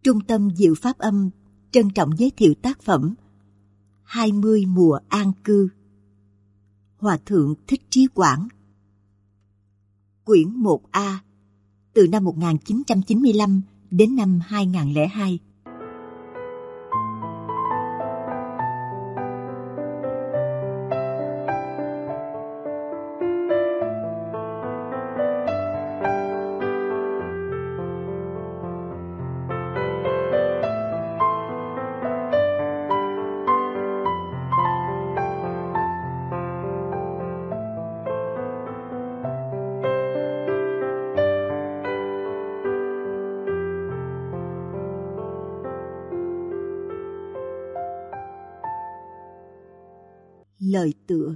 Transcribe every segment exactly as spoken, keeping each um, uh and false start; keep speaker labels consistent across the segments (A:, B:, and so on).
A: Trung tâm Diệu Pháp Âm trân trọng giới thiệu tác phẩm hai mươi mùa an cư. Hòa thượng Thích Trí Quảng. Quyển một A, từ năm một nghìn chín trăm chín mươi lăm đến năm hai nghìn không trăm lẻ hai. Lời tựa.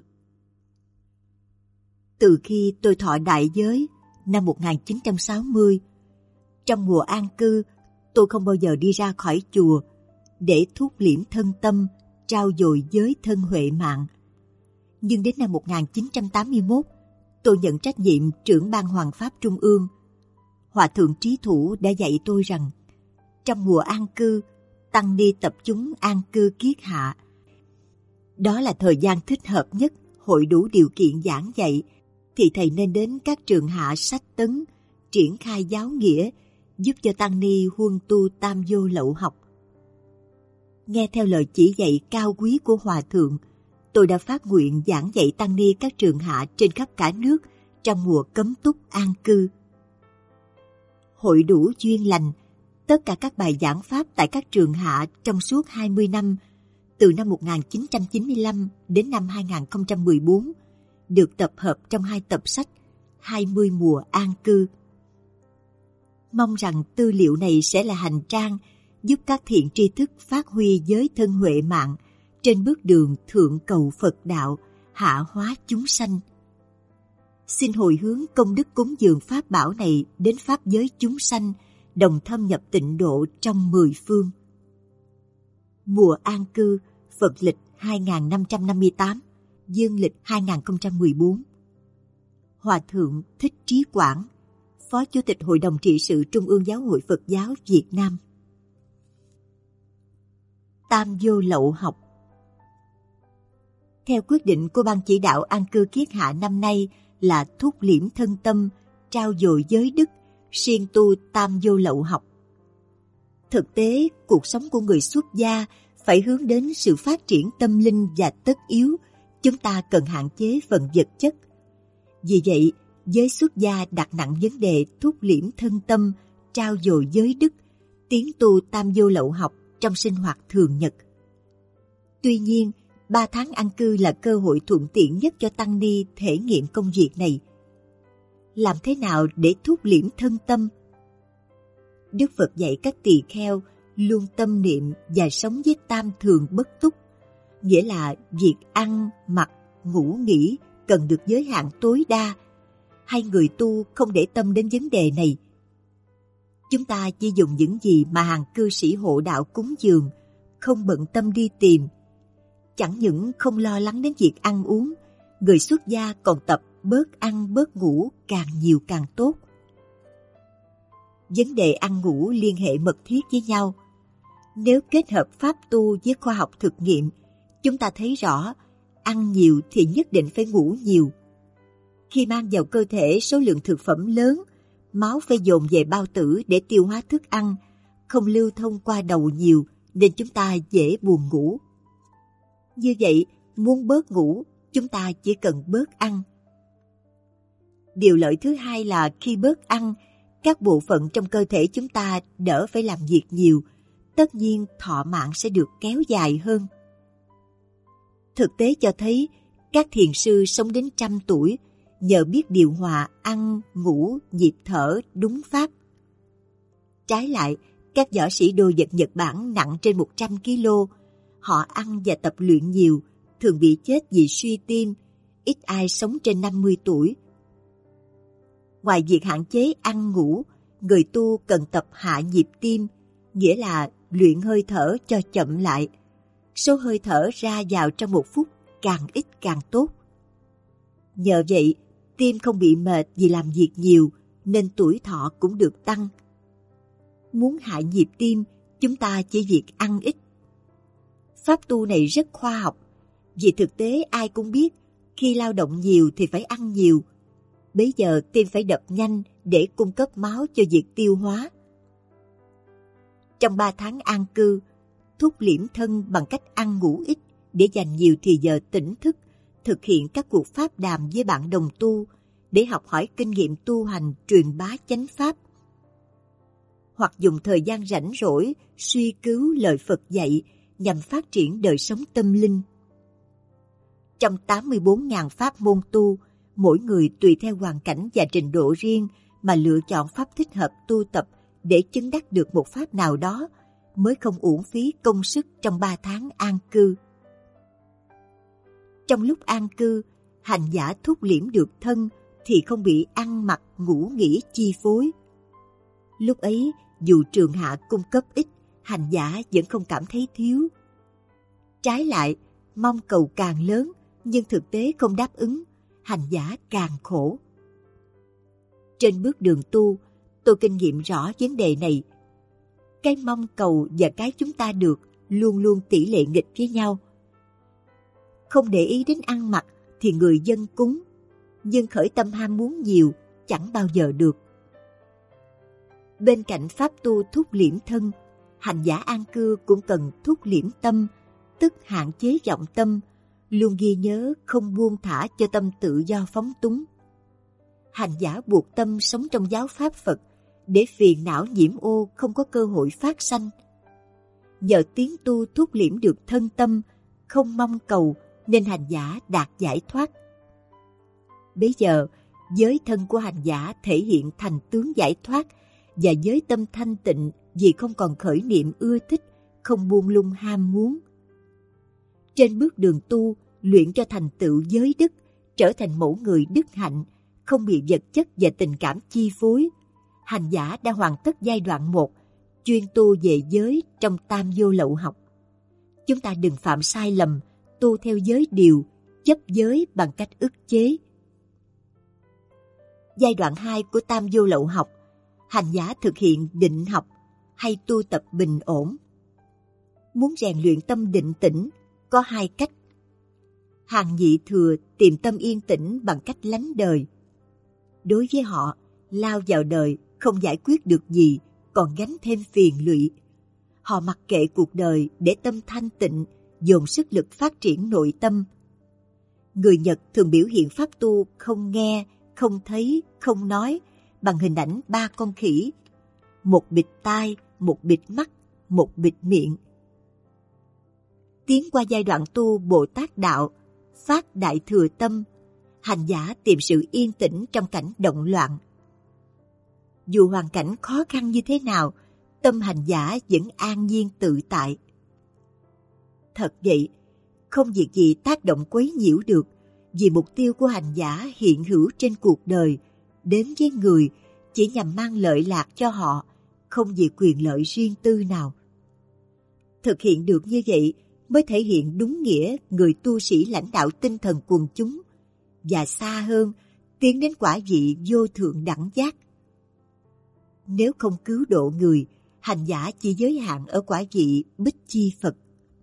A: Từ khi tôi thọ đại giới năm một nghìn chín trăm sáu mươi, trong mùa an cư, tôi không bao giờ đi ra khỏi chùa để thúc liễm thân tâm, trao dồi giới thân huệ mạng. Nhưng đến năm một nghìn chín trăm tám mươi mốt, tôi nhận trách nhiệm trưởng ban Hoằng Pháp Trung ương. Hòa thượng Trí Thủ đã dạy tôi rằng, trong mùa an cư, tăng ni tập chúng an cư kiết hạ. Đó là thời gian thích hợp nhất, hội đủ điều kiện giảng dạy, thì thầy nên đến các trường hạ sách tấn, triển khai giáo nghĩa, giúp cho tăng ni huân tu tam vô lậu học. Nghe theo lời chỉ dạy cao quý của Hòa thượng, tôi đã phát nguyện giảng dạy tăng ni các trường hạ trên khắp cả nước trong mùa cấm túc an cư. Hội đủ duyên lành, tất cả các bài giảng pháp tại các trường hạ trong suốt hai mươi năm, từ năm một nghìn chín trăm chín mươi lăm đến năm hai nghìn không trăm mười bốn, được tập hợp trong hai tập sách hai mươi mùa an cư. Mong rằng tư liệu này sẽ là hành trang giúp các thiện tri thức phát huy giới thân huệ mạng trên bước đường thượng cầu Phật đạo, hạ hóa chúng sanh. Xin hồi hướng công đức cúng dường pháp bảo này đến pháp giới chúng sanh, đồng thâm nhập tịnh độ trong mười phương. Mùa an cư, Phật lịch hai nghìn năm trăm năm mươi tám, Dương lịch hai nghìn không trăm mười bốn. Hòa thượng Thích Trí Quảng, Phó Chủ tịch Hội đồng trị sự Trung ương Giáo hội Phật giáo Việt Nam. Tam vô lậu học. Theo quyết định của Ban chỉ đạo an cư kiết hạ năm nay là thúc liễm thân tâm, trao dồi giới đức, siêng tu tam vô lậu học. Thực tế, cuộc sống của người xuất gia phải hướng đến sự phát triển tâm linh và tất yếu, chúng ta cần hạn chế phần vật chất. Vì vậy, giới xuất gia đặt nặng vấn đề thúc liễm thân tâm, trao dồi giới đức, tiến tu tam vô lậu học trong sinh hoạt thường nhật. Tuy nhiên, ba tháng an cư là cơ hội thuận tiện nhất cho tăng ni thể nghiệm công việc này. Làm thế nào để thúc liễm thân tâm? Đức Phật dạy các tỳ kheo luôn tâm niệm và sống với tam thường bất túc, nghĩa là việc ăn, mặc, ngủ nghỉ cần được giới hạn tối đa. Hai người tu không để tâm đến vấn đề này. Chúng ta chỉ dùng những gì mà hàng cư sĩ hộ đạo cúng dường, không bận tâm đi tìm. Chẳng những không lo lắng đến việc ăn uống, người xuất gia còn tập bớt ăn bớt ngủ càng nhiều càng tốt. Vấn đề ăn ngủ liên hệ mật thiết với nhau. Nếu kết hợp pháp tu với khoa học thực nghiệm, chúng ta thấy rõ ăn nhiều thì nhất định phải ngủ nhiều. Khi mang vào cơ thể số lượng thực phẩm lớn, máu phải dồn về bao tử để tiêu hóa thức ăn, không lưu thông qua đầu nhiều nên chúng ta dễ buồn ngủ. Như vậy, muốn bớt ngủ, chúng ta chỉ cần bớt ăn. Điều lợi thứ hai là khi bớt ăn, các bộ phận trong cơ thể chúng ta đỡ phải làm việc nhiều, tất nhiên thọ mạng sẽ được kéo dài hơn. Thực tế cho thấy, các thiền sư sống đến trăm tuổi nhờ biết điều hòa ăn, ngủ, nhịp thở đúng pháp. Trái lại, các võ sĩ đô vật Nhật Bản nặng trên một trăm ki lô, họ ăn và tập luyện nhiều, thường bị chết vì suy tim, ít ai sống trên năm mươi tuổi. Ngoài việc hạn chế ăn ngủ, người tu cần tập hạ nhịp tim, nghĩa là luyện hơi thở cho chậm lại. Số hơi thở ra vào trong một phút càng ít càng tốt. Nhờ vậy, tim không bị mệt vì làm việc nhiều, nên tuổi thọ cũng được tăng. Muốn hạ nhịp tim, chúng ta chỉ việc ăn ít. Pháp tu này rất khoa học, vì thực tế ai cũng biết khi lao động nhiều thì phải ăn nhiều. Bấy giờ tim phải đập nhanh để cung cấp máu cho việc tiêu hóa. Trong ba tháng an cư, thúc liễm thân bằng cách ăn ngủ ít để dành nhiều thì giờ tỉnh thức, thực hiện các cuộc pháp đàm với bạn đồng tu để học hỏi kinh nghiệm tu hành, truyền bá chánh pháp. Hoặc dùng thời gian rảnh rỗi suy cứu lời Phật dạy nhằm phát triển đời sống tâm linh. Trong tám mươi bốn nghìn pháp môn tu, mỗi người tùy theo hoàn cảnh và trình độ riêng mà lựa chọn pháp thích hợp tu tập để chứng đắc được một pháp nào đó, mới không uổng phí công sức trong ba tháng an cư. Trong lúc an cư, hành giả thúc liễm được thân thì không bị ăn mặc ngủ nghỉ chi phối. Lúc ấy, dù trường hạ cung cấp ít, hành giả vẫn không cảm thấy thiếu. Trái lại, mong cầu càng lớn nhưng thực tế không đáp ứng, hành giả càng khổ. Trên bước đường tu, tôi kinh nghiệm rõ vấn đề này. Cái mong cầu và cái chúng ta được luôn luôn tỷ lệ nghịch với nhau. Không để ý đến ăn mặc thì người dân cúng, nhưng khởi tâm ham muốn nhiều chẳng bao giờ được. Bên cạnh pháp tu thúc liễm thân, hành giả an cư cũng cần thúc liễm tâm, tức hạn chế vọng tâm, luôn ghi nhớ không buông thả cho tâm tự do phóng túng. Hành giả buộc tâm sống trong giáo pháp Phật để phiền não nhiễm ô không có cơ hội phát sanh. Nhờ tiến tu thúc liễm được thân tâm, không mong cầu nên hành giả đạt giải thoát. Bấy giờ, giới thân của hành giả thể hiện thành tướng giải thoát và giới tâm thanh tịnh vì không còn khởi niệm ưa thích, không buông lung ham muốn. Trên bước đường tu, luyện cho thành tựu giới đức, trở thành mẫu người đức hạnh, không bị vật chất và tình cảm chi phối. Hành giả đã hoàn tất giai đoạn một, chuyên tu về giới trong tam vô lậu học. Chúng ta đừng phạm sai lầm, tu theo giới điều, chấp giới bằng cách ức chế. Giai đoạn hai của tam vô lậu học, hành giả thực hiện định học hay tu tập bình ổn. Muốn rèn luyện tâm định tĩnh, có hai cách. Hàng nhị thừa tìm tâm yên tĩnh bằng cách lánh đời. Đối với họ, lao vào đời không giải quyết được gì, còn gánh thêm phiền lụy. Họ mặc kệ cuộc đời để tâm thanh tịnh, dồn sức lực phát triển nội tâm. Người Nhật thường biểu hiện pháp tu không nghe, không thấy, không nói bằng hình ảnh ba con khỉ, một bịt tai, một bịt mắt, một bịt miệng. Tiến qua giai đoạn tu Bồ Tát Đạo, phát đại thừa tâm, hành giả tìm sự yên tĩnh trong cảnh động loạn. Dù hoàn cảnh khó khăn như thế nào, tâm hành giả vẫn an nhiên tự tại. Thật vậy, không việc gì tác động quấy nhiễu được, vì mục tiêu của hành giả hiện hữu trên cuộc đời, đến với người chỉ nhằm mang lợi lạc cho họ, không vì quyền lợi riêng tư nào. Thực hiện được như vậy mới thể hiện đúng nghĩa người tu sĩ lãnh đạo tinh thần quần chúng, và xa hơn, tiến đến quả vị vô thượng đẳng giác. Nếu không cứu độ người, hành giả chỉ giới hạn ở quả vị Bích Chi Phật.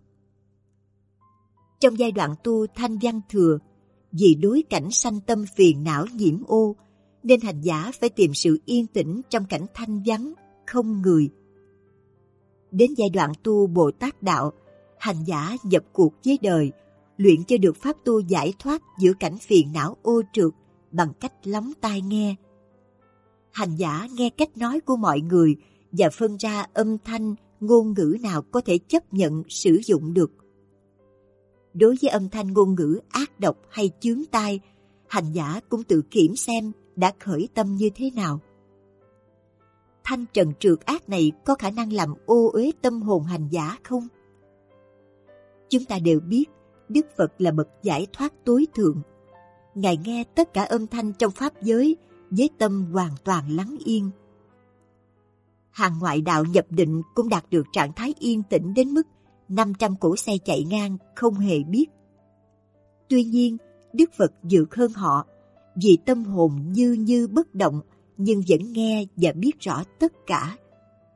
A: Trong giai đoạn tu thanh văn thừa, vì đối cảnh sanh tâm phiền não nhiễm ô, nên hành giả phải tìm sự yên tĩnh trong cảnh thanh vắng, không người. Đến giai đoạn tu Bồ Tát Đạo, hành giả nhập cuộc với đời, luyện cho được pháp tu giải thoát giữa cảnh phiền não ô trượt bằng cách lắng tai nghe. Hành giả nghe cách nói của mọi người và phân ra âm thanh, ngôn ngữ nào có thể chấp nhận sử dụng được. Đối với âm thanh ngôn ngữ ác độc hay chướng tai, hành giả cũng tự kiểm xem đã khởi tâm như thế nào. Thanh trần trượt ác này có khả năng làm ô uế tâm hồn hành giả không? Chúng ta đều biết Đức Phật là bậc giải thoát tối thượng. Ngài nghe tất cả âm thanh trong pháp giới với tâm hoàn toàn lắng yên. Hàng ngoại đạo nhập định cũng đạt được trạng thái yên tĩnh đến mức năm trăm cỗ xe chạy ngang không hề biết. Tuy nhiên, Đức Phật vượt hơn họ, vì tâm hồn như như bất động nhưng vẫn nghe và biết rõ tất cả.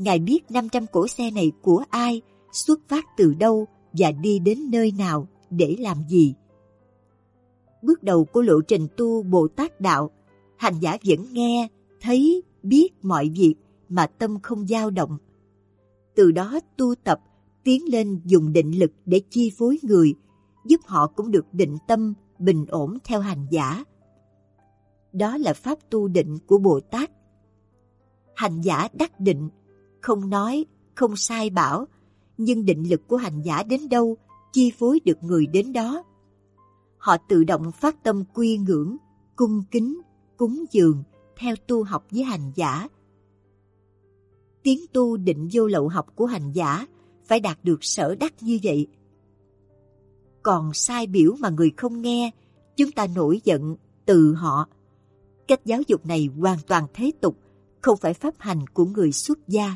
A: Ngài biết năm trăm cỗ xe này của ai, xuất phát từ đâu và đi đến nơi nào để làm gì. Bước đầu của lộ trình tu Bồ Tát Đạo, hành giả vẫn nghe, thấy, biết mọi việc mà tâm không dao động. Từ đó tu tập, tiến lên dùng định lực để chi phối người, giúp họ cũng được định tâm, bình ổn theo hành giả. Đó là pháp tu định của Bồ Tát. Hành giả đắc định, không nói, không sai bảo, nhưng định lực của hành giả đến đâu, chi phối được người đến đó. Họ tự động phát tâm quy ngưỡng, cung kính, cúng dường, theo tu học với hành giả. Tiến tu định vô lậu học của hành giả phải đạt được sở đắc như vậy. Còn sai biểu mà người không nghe, chúng ta nổi giận từ họ. Cách giáo dục này hoàn toàn thế tục, không phải pháp hành của người xuất gia.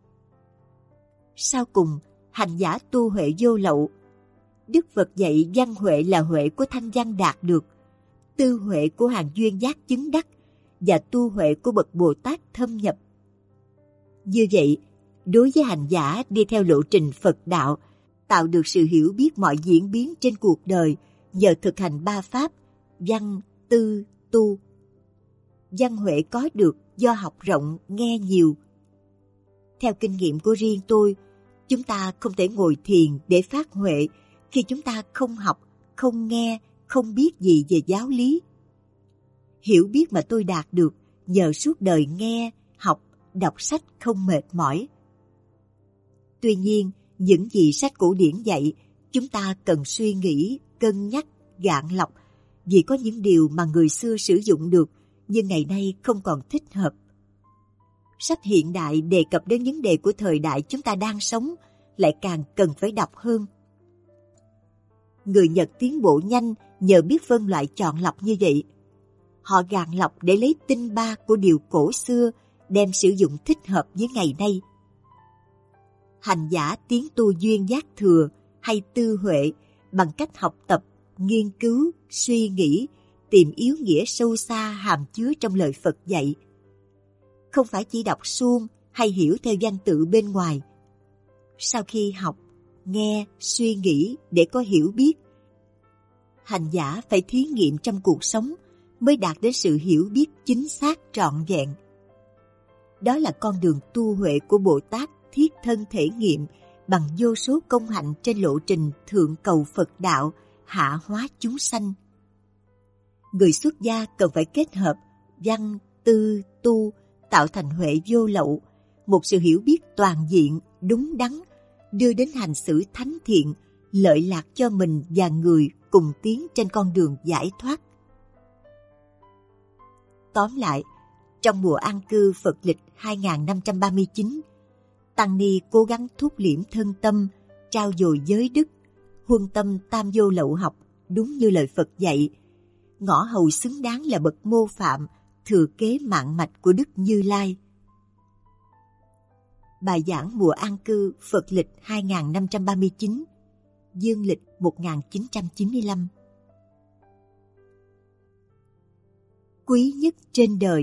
A: Sau cùng, hành giả tu huệ vô lậu. Đức Phật dạy văn huệ là huệ của thanh văn đạt được, tư huệ của hàng duyên giác chứng đắc và tu huệ của bậc Bồ Tát thâm nhập. Như vậy, đối với hành giả đi theo lộ trình Phật đạo, tạo được sự hiểu biết mọi diễn biến trên cuộc đời nhờ thực hành ba pháp văn, tư, tu. Văn huệ có được do học rộng, nghe nhiều. Theo kinh nghiệm của riêng tôi, chúng ta không thể ngồi thiền để phát huệ khi chúng ta không học, không nghe, không biết gì về giáo lý. Hiểu biết mà tôi đạt được nhờ suốt đời nghe, học, đọc sách không mệt mỏi. Tuy nhiên, những gì sách cổ điển dạy, chúng ta cần suy nghĩ, cân nhắc, gạn lọc, vì có những điều mà người xưa sử dụng được, nhưng ngày nay không còn thích hợp. Sách hiện đại đề cập đến vấn đề của thời đại chúng ta đang sống, lại càng cần phải đọc hơn. Người Nhật tiến bộ nhanh nhờ biết phân loại chọn lọc như vậy. Họ gạn lọc để lấy tinh ba của điều cổ xưa, đem sử dụng thích hợp với ngày nay. Hành giả tiến tu duyên giác thừa hay tư huệ bằng cách học tập, nghiên cứu, suy nghĩ, tìm yếu nghĩa sâu xa hàm chứa trong lời Phật dạy. Không phải chỉ đọc suông hay hiểu theo văn tự bên ngoài. Sau khi học, nghe, suy nghĩ để có hiểu biết, hành giả phải thí nghiệm trong cuộc sống mới đạt đến sự hiểu biết chính xác trọn vẹn. Đó là con đường tu huệ của Bồ Tát thiết thân thể nghiệm bằng vô số công hạnh trên lộ trình thượng cầu Phật đạo, hạ hóa chúng sanh. Người xuất gia cần phải kết hợp văn, tư, tu, tạo thành huệ vô lậu, một sự hiểu biết toàn diện, đúng đắn, đưa đến hành xử thánh thiện, lợi lạc cho mình và người cùng tiến trên con đường giải thoát. Tóm lại, trong mùa an cư Phật lịch hai nghìn năm trăm ba mươi chín, Tăng Ni cố gắng thúc liễm thân tâm, trao dồi giới đức, huân tâm tam vô lậu học đúng như lời Phật dạy, ngõ hầu xứng đáng là bậc mô phạm, thừa kế mạng mạch của Đức Như Lai. Bài giảng mùa an cư Phật lịch hai nghìn năm trăm ba mươi chín, dương lịch một nghìn chín trăm chín mươi lăm. Quý nhất trên đời.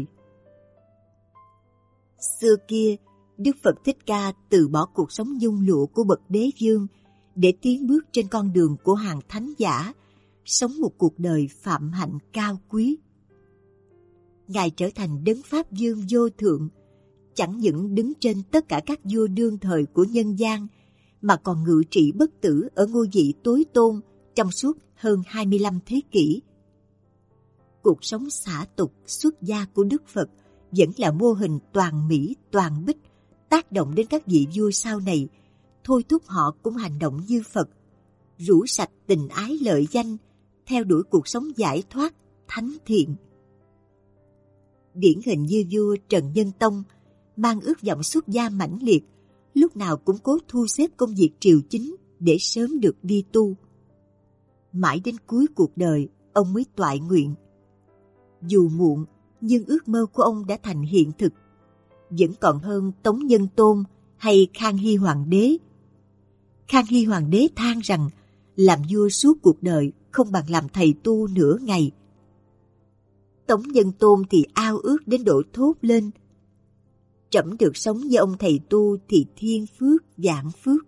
A: Xưa kia, Đức Phật Thích Ca từ bỏ cuộc sống nhung lụa của bậc đế vương để tiến bước trên con đường của hàng thánh giả, sống một cuộc đời phạm hạnh cao quý. Ngài trở thành đấng Pháp Vương vô thượng, chẳng những đứng trên tất cả các vua đương thời của nhân gian, mà còn ngự trị bất tử ở ngôi vị tối tôn trong suốt hơn hai mươi lăm thế kỷ. Cuộc sống xả tục xuất gia của Đức Phật vẫn là mô hình toàn mỹ toàn bích, tác động đến các vị vua sau này, thôi thúc họ cũng hành động như Phật, rũ sạch tình ái lợi danh, theo đuổi cuộc sống giải thoát, thánh thiện. Điển hình như vua Trần Nhân Tông, mang ước vọng xuất gia mãnh liệt, lúc nào cũng cố thu xếp công việc triều chính để sớm được đi tu. Mãi đến cuối cuộc đời, ông mới toại nguyện. Dù muộn, nhưng ước mơ của ông đã thành hiện thực, vẫn còn hơn Tống Nhân Tôn hay Khang Hy Hoàng đế. Khang Hy Hoàng đế than rằng làm vua suốt cuộc đời không bằng làm thầy tu nửa ngày. Tống Nhân Tôn thì ao ước đến độ thốt lên: Trẫm được sống với ông thầy tu thì thiên phước vạn phước.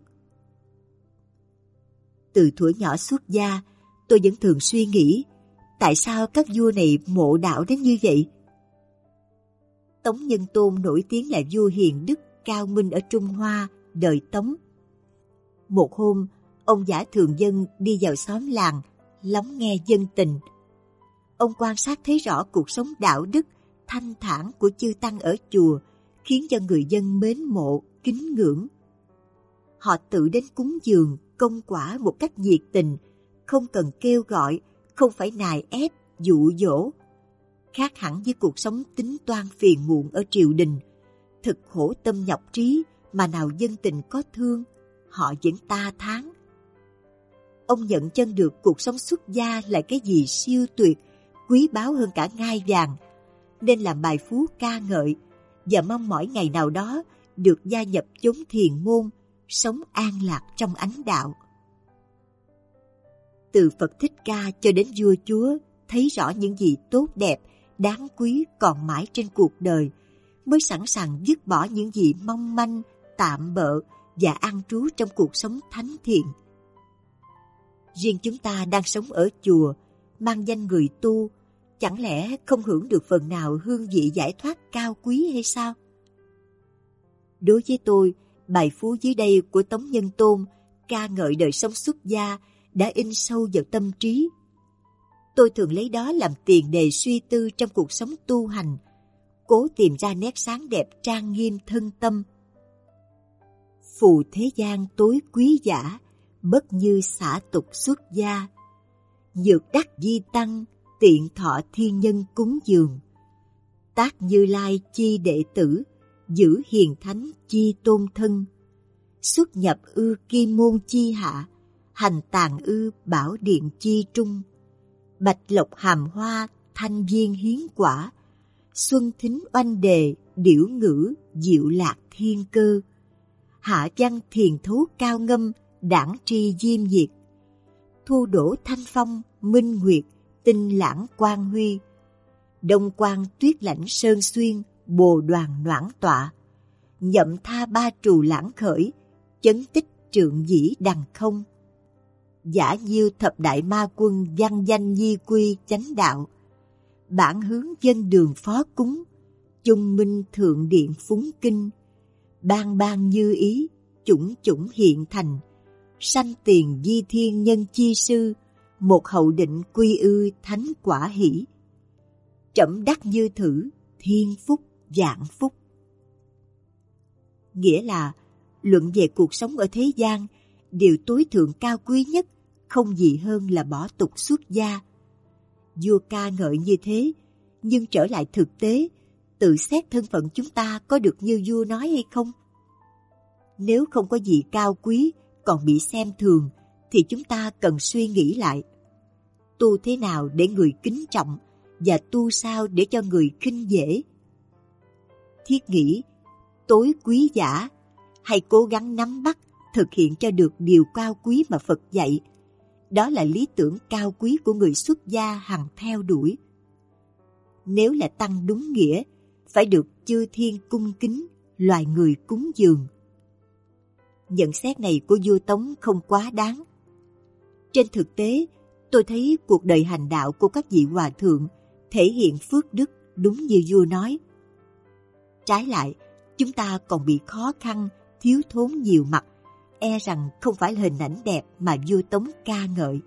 A: Từ thuở nhỏ xuất gia, tôi vẫn thường suy nghĩ tại sao các vua này mộ đạo đến như vậy. Tống Nhân Tôn nổi tiếng là vua hiền đức cao minh ở Trung Hoa đời Tống. Một hôm, ông giả thường dân đi vào xóm làng lắng nghe dân tình. Ông quan sát thấy rõ cuộc sống đạo đức thanh thản của chư tăng ở chùa, khiến cho người dân mến mộ, kính ngưỡng. Họ tự đến cúng dường, công quả một cách nhiệt tình, không cần kêu gọi, không phải nài ép, dụ dỗ. Khác hẳn với cuộc sống tính toan phiền muộn ở triều đình, thực khổ tâm nhọc trí mà nào dân tình có thương, họ vẫn ta thán. Ông nhận chân được cuộc sống xuất gia là cái gì siêu tuyệt, quý báu hơn cả ngai vàng, nên làm bài phú ca ngợi và mong mỏi ngày nào đó được gia nhập chốn thiền môn, sống an lạc trong ánh đạo. Từ Phật Thích Ca cho đến vua chúa, thấy rõ những gì tốt đẹp, đáng quý còn mãi trên cuộc đời, mới sẵn sàng dứt bỏ những gì mong manh, tạm bợ và an trú trong cuộc sống thánh thiện. Riêng chúng ta đang sống ở chùa, mang danh người tu, chẳng lẽ không hưởng được phần nào hương vị giải thoát cao quý hay sao? Đối với tôi, bài phú dưới đây của Tống Nhân Tôn ca ngợi đời sống xuất gia đã in sâu vào tâm trí. Tôi thường lấy đó làm tiền đề suy tư trong cuộc sống tu hành, cố tìm ra nét sáng đẹp trang nghiêm thân tâm. Phù thế gian tối quý giả, bất như xả tục xuất gia. Nhược đắc di tăng, tiện thọ thiên nhân cúng dường. Tác Như Lai chi đệ tử, giữ hiền thánh chi tôn thân. Xuất nhập ư kim môn chi hạ, hành tàng ư bảo điện chi trung. Bạch lộc hàm hoa, thanh viên hiến quả. Xuân thính oanh đề, điểu ngữ, diệu lạc thiên cơ. Hạ văn thiền thú cao ngâm, đảng tri diêm diệt. Thu đổ thanh phong, minh nguyệt, tinh lãng quang huy. Đông quang tuyết lãnh sơn xuyên, bồ đoàn noãn tọa. Nhậm tha ba trù lãng khởi, chấn tích trượng dĩ đằng không. Giả nhiêu thập đại ma quân văn danh nhi quy chánh đạo. Bản hướng dân đường phó cúng, chung minh thượng điện phúng kinh. Ban ban như ý, chủng chủng hiện thành. Sanh tiền di thiên nhân chi sư, một hậu định quy ư thánh quả hỷ. Trẫm đắc như thử, thiên phúc vạn phúc. Nghĩa là, luận về cuộc sống ở thế gian, điều tối thượng cao quý nhất không gì hơn là bỏ tục xuất gia. Vua ca ngợi như thế, nhưng trở lại thực tế, tự xét thân phận chúng ta có được như vua nói hay không? Nếu không có gì cao quý, còn bị xem thường, thì chúng ta cần suy nghĩ lại. Tu thế nào để người kính trọng, và tu sao để cho người khinh dễ? Thiết nghĩ, tối quý giả, hay cố gắng nắm bắt, thực hiện cho được điều cao quý mà Phật dạy. Đó là lý tưởng cao quý của người xuất gia hằng theo đuổi. Nếu là tăng đúng nghĩa, phải được chư thiên cung kính, loài người cúng dường. Nhận xét này của vua Tống không quá đáng. Trên thực tế, tôi thấy cuộc đời hành đạo của các vị hòa thượng thể hiện phước đức đúng như vua nói. Trái lại, chúng ta còn bị khó khăn, thiếu thốn nhiều mặt, e rằng không phải là hình ảnh đẹp mà vua Tống ca ngợi.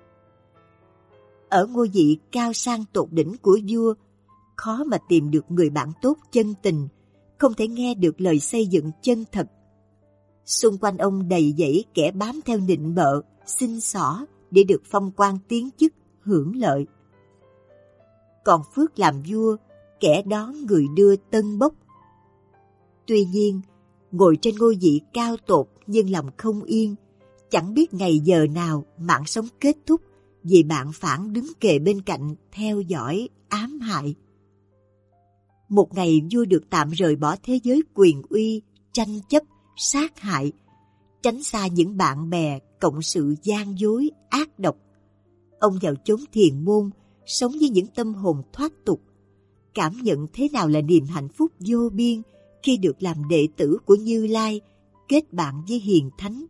A: Ở ngôi vị cao sang tột đỉnh của vua, khó mà tìm được người bạn tốt chân tình, không thể nghe được lời xây dựng chân thật. Xung quanh ông đầy dẫy kẻ bám theo nịnh bợ, xin xỏ để được phong quan tiến chức, hưởng lợi. Còn phước làm vua, kẻ đón người đưa tân bốc. Tuy nhiên, ngồi trên ngôi vị cao tột nhưng lòng không yên, chẳng biết ngày giờ nào mạng sống kết thúc vì bạn phản đứng kề bên cạnh theo dõi, ám hại. Một ngày vua được tạm rời bỏ thế giới quyền uy, tranh chấp, sát hại, tránh xa những bạn bè cộng sự gian dối, ác độc. Ông vào chốn thiền môn, sống với những tâm hồn thoát tục, cảm nhận thế nào là niềm hạnh phúc vô biên khi được làm đệ tử của Như Lai, kết bạn với hiền thánh.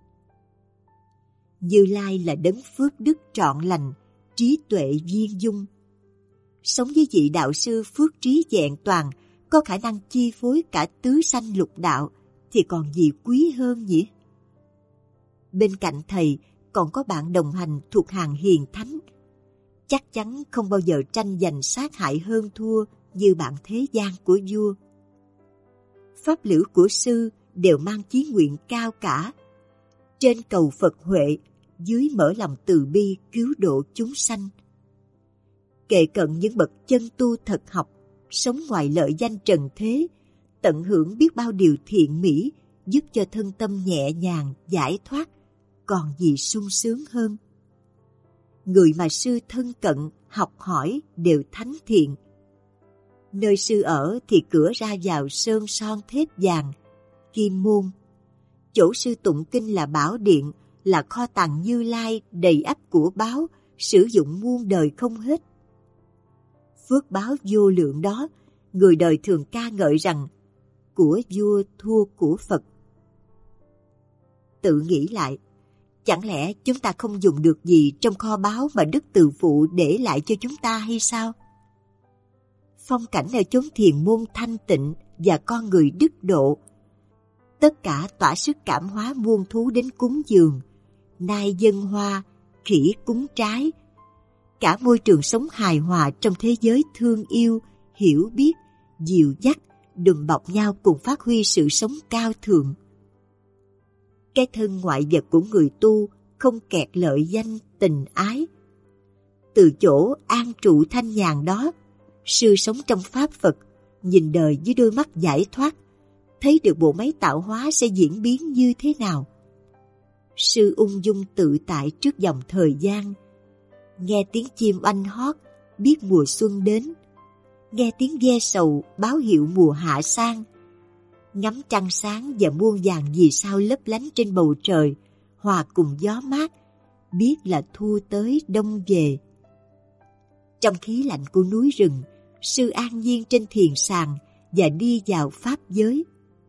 A: Như Lai là đấng phước đức trọn lành, trí tuệ viên dung. Sống với vị đạo sư phước trí vẹn toàn, có khả năng chi phối cả tứ sanh lục đạo, thì còn gì quý hơn nhỉ? Bên cạnh thầy còn có bạn đồng hành thuộc hàng hiền thánh, chắc chắn không bao giờ tranh giành sát hại hơn thua như bạn thế gian của vua. Pháp lữ của sư đều mang chí nguyện cao cả, trên cầu Phật huệ, dưới mở lòng từ bi cứu độ chúng sanh. Kề cận những bậc chân tu thật học, sống ngoài lợi danh trần thế, tận hưởng biết bao điều thiện mỹ, giúp cho thân tâm nhẹ nhàng, giải thoát, còn gì sung sướng hơn. Người mà sư thân cận, học hỏi đều thánh thiện. Nơi sư ở thì cửa ra vào sơn son thép vàng, kim môn. Chỗ sư tụng kinh là bảo điện, là kho tàng Như Lai đầy ắp của báu, sử dụng muôn đời không hết. Phước báo vô lượng đó, người đời thường ca ngợi rằng của vua thua của Phật. Tự nghĩ lại, chẳng lẽ chúng ta không dùng được gì trong kho báu mà Đức Từ Phụ để lại cho chúng ta hay sao? Phong cảnh ở chốn thiền môn thanh tịnh và con người đức độ, tất cả tỏa sức cảm hóa muôn thú đến cúng dường, nai dân hoa, khỉ cúng trái. Cả môi trường sống hài hòa trong thế giới thương yêu, hiểu biết, dìu dắt, đùm bọc nhau cùng phát huy sự sống cao thượng. Cái thân ngoại vật của người tu không kẹt lợi danh tình ái. Từ chỗ an trụ thanh nhàn đó, sư sống trong Pháp Phật, nhìn đời với đôi mắt giải thoát, thấy được bộ máy tạo hóa sẽ diễn biến như thế nào. Sư ung dung tự tại trước dòng thời gian, nghe tiếng chim oanh hót, biết mùa xuân đến, nghe tiếng ve sầu báo hiệu mùa hạ sang, ngắm trăng sáng và muôn vàn vì sao lấp lánh trên bầu trời, hòa cùng gió mát, biết là thu tới đông về. Trong khí lạnh của núi rừng, sư an nhiên trên thiền sàng và đi vào pháp giới.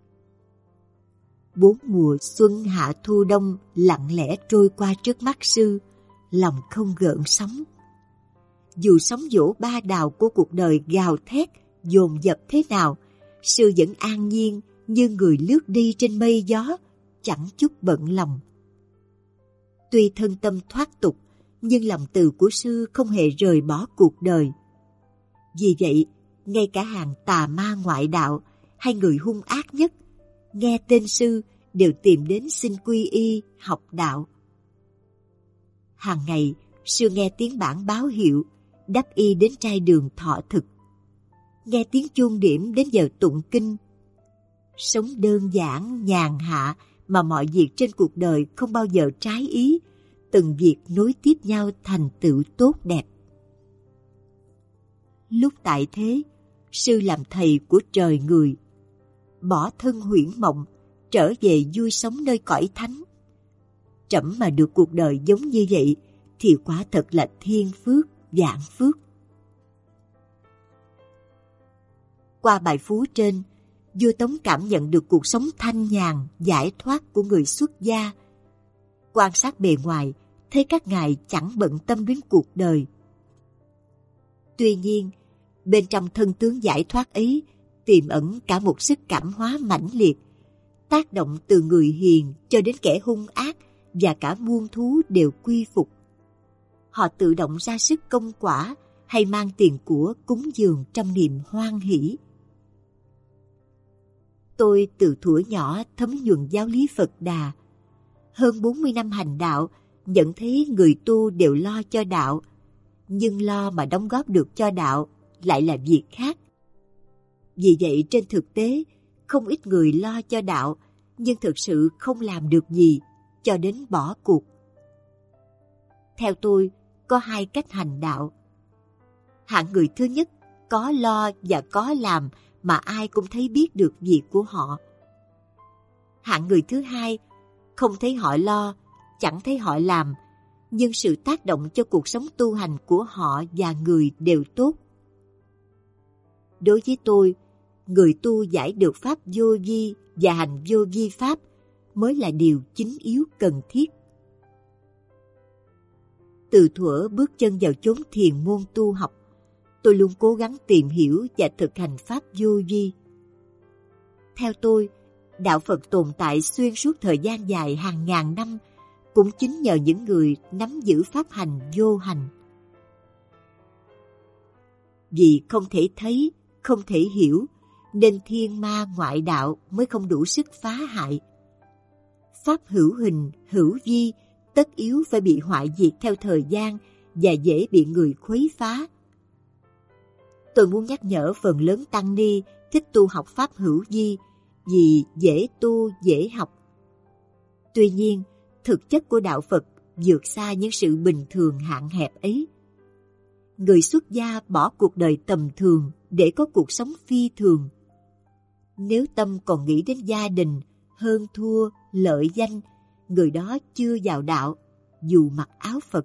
A: Bốn mùa xuân hạ thu đông lặng lẽ trôi qua trước mắt sư, lòng không gợn sóng. Dù sóng vỗ ba đào của cuộc đời gào thét, dồn dập thế nào, sư vẫn an nhiên như người lướt đi trên mây gió, chẳng chút bận lòng. Tuy thân tâm thoát tục, nhưng lòng từ của sư không hề rời bỏ cuộc đời. Vì vậy, ngay cả hàng tà ma ngoại đạo hay người hung ác nhất, nghe tên sư đều tìm đến xin quy y, học đạo. Hàng ngày, sư nghe tiếng bảng báo hiệu, đắp y đến trai đường thọ thực. Nghe tiếng chuông điểm đến giờ tụng kinh. Sống đơn giản, nhàn hạ mà mọi việc trên cuộc đời không bao giờ trái ý, từng việc nối tiếp nhau thành tựu tốt đẹp. Lúc tại thế, sư làm thầy của trời người, bỏ thân huyễn mộng, trở về vui sống nơi cõi thánh. Trẫm mà được cuộc đời giống như vậy thì quả thật là thiên phước, vạn phước. Qua bài phú trên, vua Tống cảm nhận được cuộc sống thanh nhàn, giải thoát của người xuất gia. Quan sát bề ngoài, thấy các ngài chẳng bận tâm đến cuộc đời. Tuy nhiên, bên trong thân tướng giải thoát ấy tiềm ẩn cả một sức cảm hóa mãnh liệt, tác động từ người hiền cho đến kẻ hung ác, và cả muôn thú đều quy phục. Họ tự động ra sức công quả hay mang tiền của cúng dường trong niềm hoan hỷ. Tôi từ thuở nhỏ thấm nhuần giáo lý Phật Đà. Hơn bốn mươi năm hành đạo, nhận thấy người tu đều lo cho đạo, nhưng lo mà đóng góp được cho đạo lại là việc khác. Vì vậy trên thực tế, không ít người lo cho đạo, nhưng thực sự không làm được gì, cho đến bỏ cuộc. Theo tôi, có hai cách hành đạo. Hạng người thứ nhất, có lo và có làm mà ai cũng thấy biết được việc của họ. Hạng người thứ hai, không thấy họ lo, chẳng thấy họ làm, nhưng sự tác động cho cuộc sống tu hành của họ và người đều tốt. Đối với tôi, người tu giải được pháp vô vi và hành vô vi pháp mới là điều chính yếu cần thiết. Từ thuở bước chân vào chốn thiền môn tu học, tôi luôn cố gắng tìm hiểu và thực hành pháp vô vi. Theo tôi, đạo Phật tồn tại xuyên suốt thời gian dài hàng ngàn năm cũng chính nhờ những người nắm giữ pháp hành vô hành. Vì không thể thấy, không thể hiểu, nên thiên ma ngoại đạo mới không đủ sức phá hại. Pháp hữu hình, hữu vi, tất yếu phải bị hoại diệt theo thời gian và dễ bị người khuấy phá. Tôi muốn nhắc nhở phần lớn tăng ni thích tu học pháp hữu vi vì dễ tu, dễ học. Tuy nhiên, thực chất của đạo Phật vượt xa những sự bình thường hạn hẹp ấy. Người xuất gia bỏ cuộc đời tầm thường để có cuộc sống phi thường. Nếu tâm còn nghĩ đến gia đình, hơn thua, lợi danh, người đó chưa vào đạo, dù mặc áo Phật.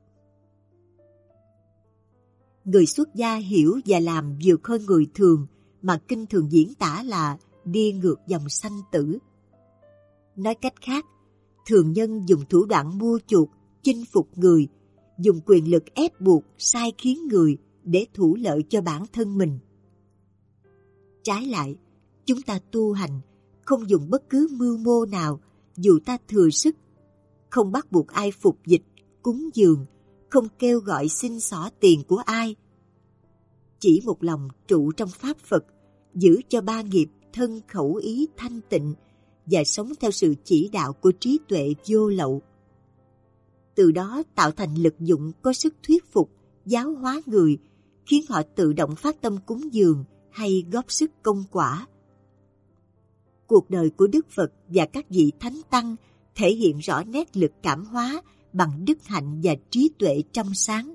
A: Người xuất gia hiểu và làm vượt hơn người thường mà kinh thường diễn tả là đi ngược dòng sanh tử. Nói cách khác, thường nhân dùng thủ đoạn mua chuộc, chinh phục người, dùng quyền lực ép buộc, sai khiến người để thủ lợi cho bản thân mình. Trái lại, chúng ta tu hành, không dùng bất cứ mưu mô nào, dù ta thừa sức, không bắt buộc ai phục dịch, cúng dường, không kêu gọi xin xỏ tiền của ai. Chỉ một lòng trụ trong Pháp Phật, giữ cho ba nghiệp thân khẩu ý thanh tịnh và sống theo sự chỉ đạo của trí tuệ vô lậu. Từ đó tạo thành lực dụng có sức thuyết phục, giáo hóa người, khiến họ tự động phát tâm cúng dường hay góp sức công quả. Cuộc đời của Đức Phật và các vị Thánh Tăng thể hiện rõ nét lực cảm hóa bằng đức hạnh và trí tuệ trong sáng.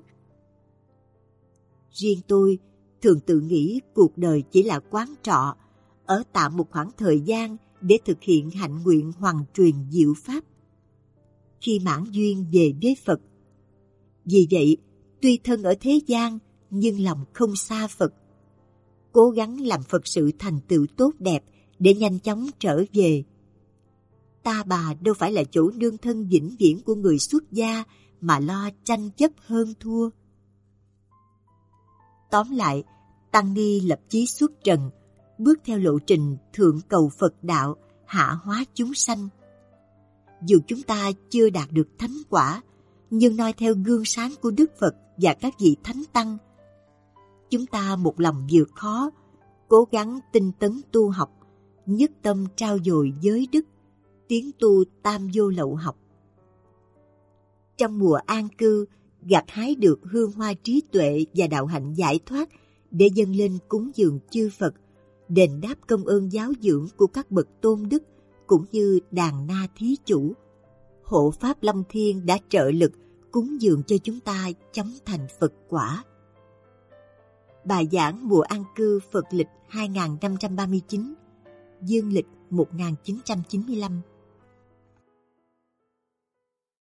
A: Riêng tôi thường tự nghĩ cuộc đời chỉ là quán trọ, ở tạm một khoảng thời gian để thực hiện hạnh nguyện hoằng truyền diệu pháp. Khi mãn duyên về với Phật. Vì vậy, tuy thân ở thế gian nhưng lòng không xa Phật. Cố gắng làm Phật sự thành tựu tốt đẹp để nhanh chóng trở về. Ta bà đâu phải là chỗ nương thân vĩnh viễn của người xuất gia mà lo tranh chấp hơn thua. Tóm lại, tăng ni lập chí xuất trần, bước theo lộ trình thượng cầu Phật đạo, hạ hóa chúng sanh. Dù chúng ta chưa đạt được thánh quả, nhưng noi theo gương sáng của Đức Phật và các vị Thánh Tăng, chúng ta một lòng vượt khó, cố gắng tinh tấn tu học, nhất tâm trao dồi giới đức, tiến tu tam vô lậu học. Trong mùa an cư, gặt hái được hương hoa trí tuệ và đạo hạnh giải thoát để dâng lên cúng dường chư Phật, đền đáp công ơn giáo dưỡng của các bậc tôn đức cũng như đàn na thí chủ. Hộ Pháp Long Thiên đã trợ lực cúng dường cho chúng ta chóng thành Phật quả. Bài giảng mùa an cư Phật lịch hai nghìn năm trăm ba mươi chín, dương lịch một nghìn chín trăm chín mươi lăm.